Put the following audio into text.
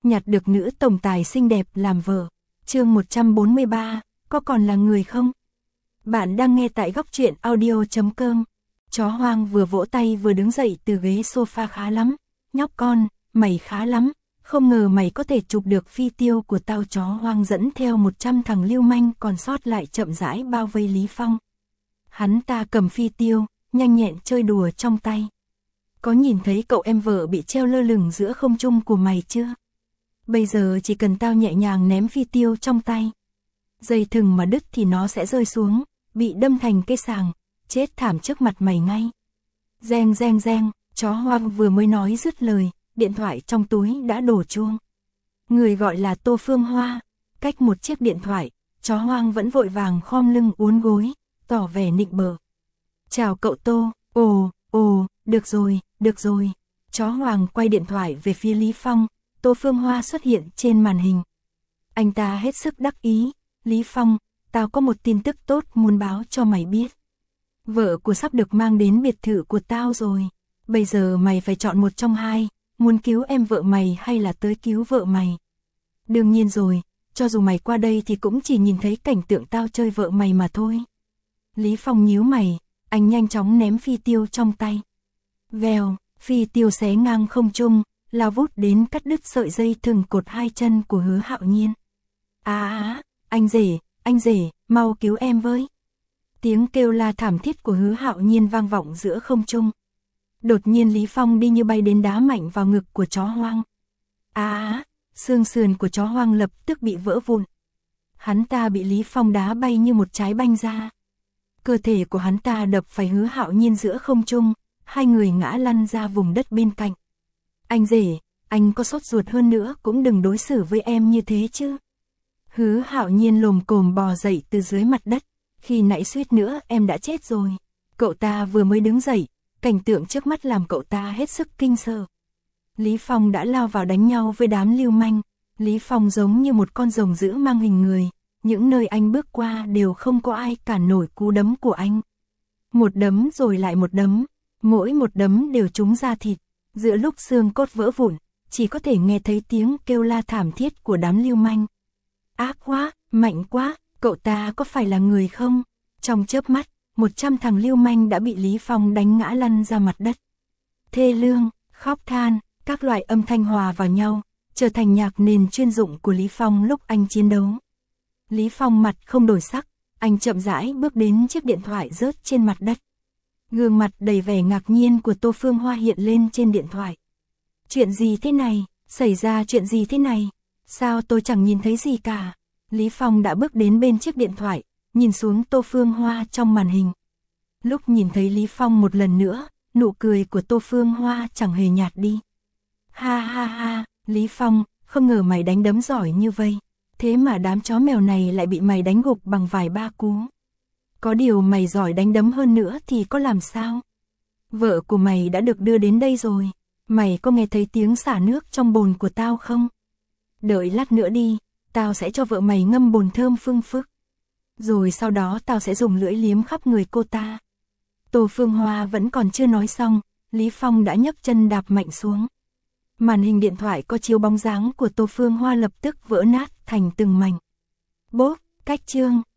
nhặt được nữ tổng tài xinh đẹp làm vợ. Chương 143, có còn là người không? Bạn đang nghe tại góc truyện audio.com. Chó hoang vừa vỗ tay vừa đứng dậy từ ghế sofa. Khá lắm, nhóc con, mày khá lắm, không ngờ mày có thể chụp được phi tiêu của tao. Chó hoang dẫn theo 100 thằng lưu manh còn sót lại chậm rãi bao vây Lý Phong. Hắn ta cầm phi tiêu, nhanh nhẹn chơi đùa trong tay. Có nhìn thấy cậu em vợ bị treo lơ lửng giữa không trung của mày chưa? Bây giờ chỉ cần tao nhẹ nhàng ném phi tiêu trong tay, dây thừng mà đứt thì nó sẽ rơi xuống, bị đâm thành cây sàng, chết thảm trước mặt mày ngay. Reng reng reng, chó hoang vừa mới nói dứt lời, điện thoại trong túi đã đổ chuông. Người gọi là Tô Phương Hoa, cách một chiếc điện thoại, chó hoang vẫn vội vàng khom lưng uốn gối, tỏ vẻ nịnh bợ. Chào cậu Tô, được rồi. Chó hoang quay điện thoại về phía Lý Phong, Tô Phương Hoa xuất hiện trên màn hình. Anh ta hết sức đắc ý, Lý Phong, tao có một tin tức tốt muốn báo cho mày biết. Vợ của sắp được mang đến biệt thự của tao rồi. Bây giờ mày phải chọn một trong hai, muốn cứu em vợ mày hay là tới cứu vợ mày. Đương nhiên rồi, cho dù mày qua đây thì cũng chỉ nhìn thấy cảnh tượng tao chơi vợ mày mà thôi. Lý Phong nhíu mày, anh nhanh chóng ném phi tiêu trong tay. Vèo, phi tiêu xé ngang không trung, lao vút đến cắt đứt sợi dây thừng cột hai chân của Hứa Hạo Nhiên. Anh rể, mau cứu em với. Tiếng kêu la thảm thiết của Hứa Hạo Nhiên vang vọng giữa không trung. Đột nhiên Lý Phong đi như bay đến đá mạnh vào ngực của chó hoang. Xương sườn của chó hoang lập tức bị vỡ vụn. Hắn ta bị Lý Phong đá bay như một trái banh ra. Cơ thể của hắn ta đập phải Hứa Hạo Nhiên giữa không trung, hai người ngã lăn ra vùng đất bên cạnh. Anh rể, anh có sốt ruột hơn nữa cũng đừng đối xử với em như thế chứ. Hứa Hạo Nhiên lồm cồm bò dậy từ dưới mặt đất, khi nãy suýt nữa em đã chết rồi. Cậu ta vừa mới đứng dậy, cảnh tượng trước mắt làm cậu ta hết sức kinh sợ. Lý Phong đã lao vào đánh nhau với đám lưu manh. Lý Phong giống như một con rồng dữ mang hình người, những nơi anh bước qua đều không có ai cản nổi cú đấm của anh. Một đấm rồi lại một đấm, mỗi một đấm đều trúng da thịt, giữa lúc xương cốt vỡ vụn, chỉ có thể nghe thấy tiếng kêu la thảm thiết của đám lưu manh. Ác quá, mạnh quá, cậu ta có phải là người không? Trong chớp mắt, 100 thằng lưu manh đã bị Lý Phong đánh ngã lăn ra mặt đất. Thê lương, khóc than, các loại âm thanh hòa vào nhau, trở thành nhạc nền chuyên dụng của Lý Phong lúc anh chiến đấu. Lý Phong mặt không đổi sắc, anh chậm rãi bước đến chiếc điện thoại rớt trên mặt đất. Gương mặt đầy vẻ ngạc nhiên của Tô Phương Hoa hiện lên trên điện thoại. Chuyện gì thế này? Xảy ra chuyện gì thế này? Sao tôi chẳng nhìn thấy gì cả? Lý Phong đã bước đến bên chiếc điện thoại, nhìn xuống Tô Phương Hoa trong màn hình. Lúc nhìn thấy Lý Phong một lần nữa, nụ cười của Tô Phương Hoa chẳng hề nhạt đi. Ha, Lý Phong, không ngờ mày đánh đấm giỏi như vậy. Thế mà đám chó mèo này lại bị mày đánh gục bằng vài ba cú. Có điều mày giỏi đánh đấm hơn nữa thì có làm sao? Vợ của mày đã được đưa đến đây rồi. Mày có nghe thấy tiếng xả nước trong bồn của tao không? Đợi lát nữa đi, tao sẽ cho vợ mày ngâm bồn thơm phương phức. Rồi sau đó tao sẽ dùng lưỡi liếm khắp người cô ta. Tô Phương Hoa vẫn còn chưa nói xong, Lý Phong đã nhấc chân đạp mạnh xuống. Màn hình điện thoại có chiếu bóng dáng của Tô Phương Hoa lập tức vỡ nát thành từng mảnh. Bốp, cách chương.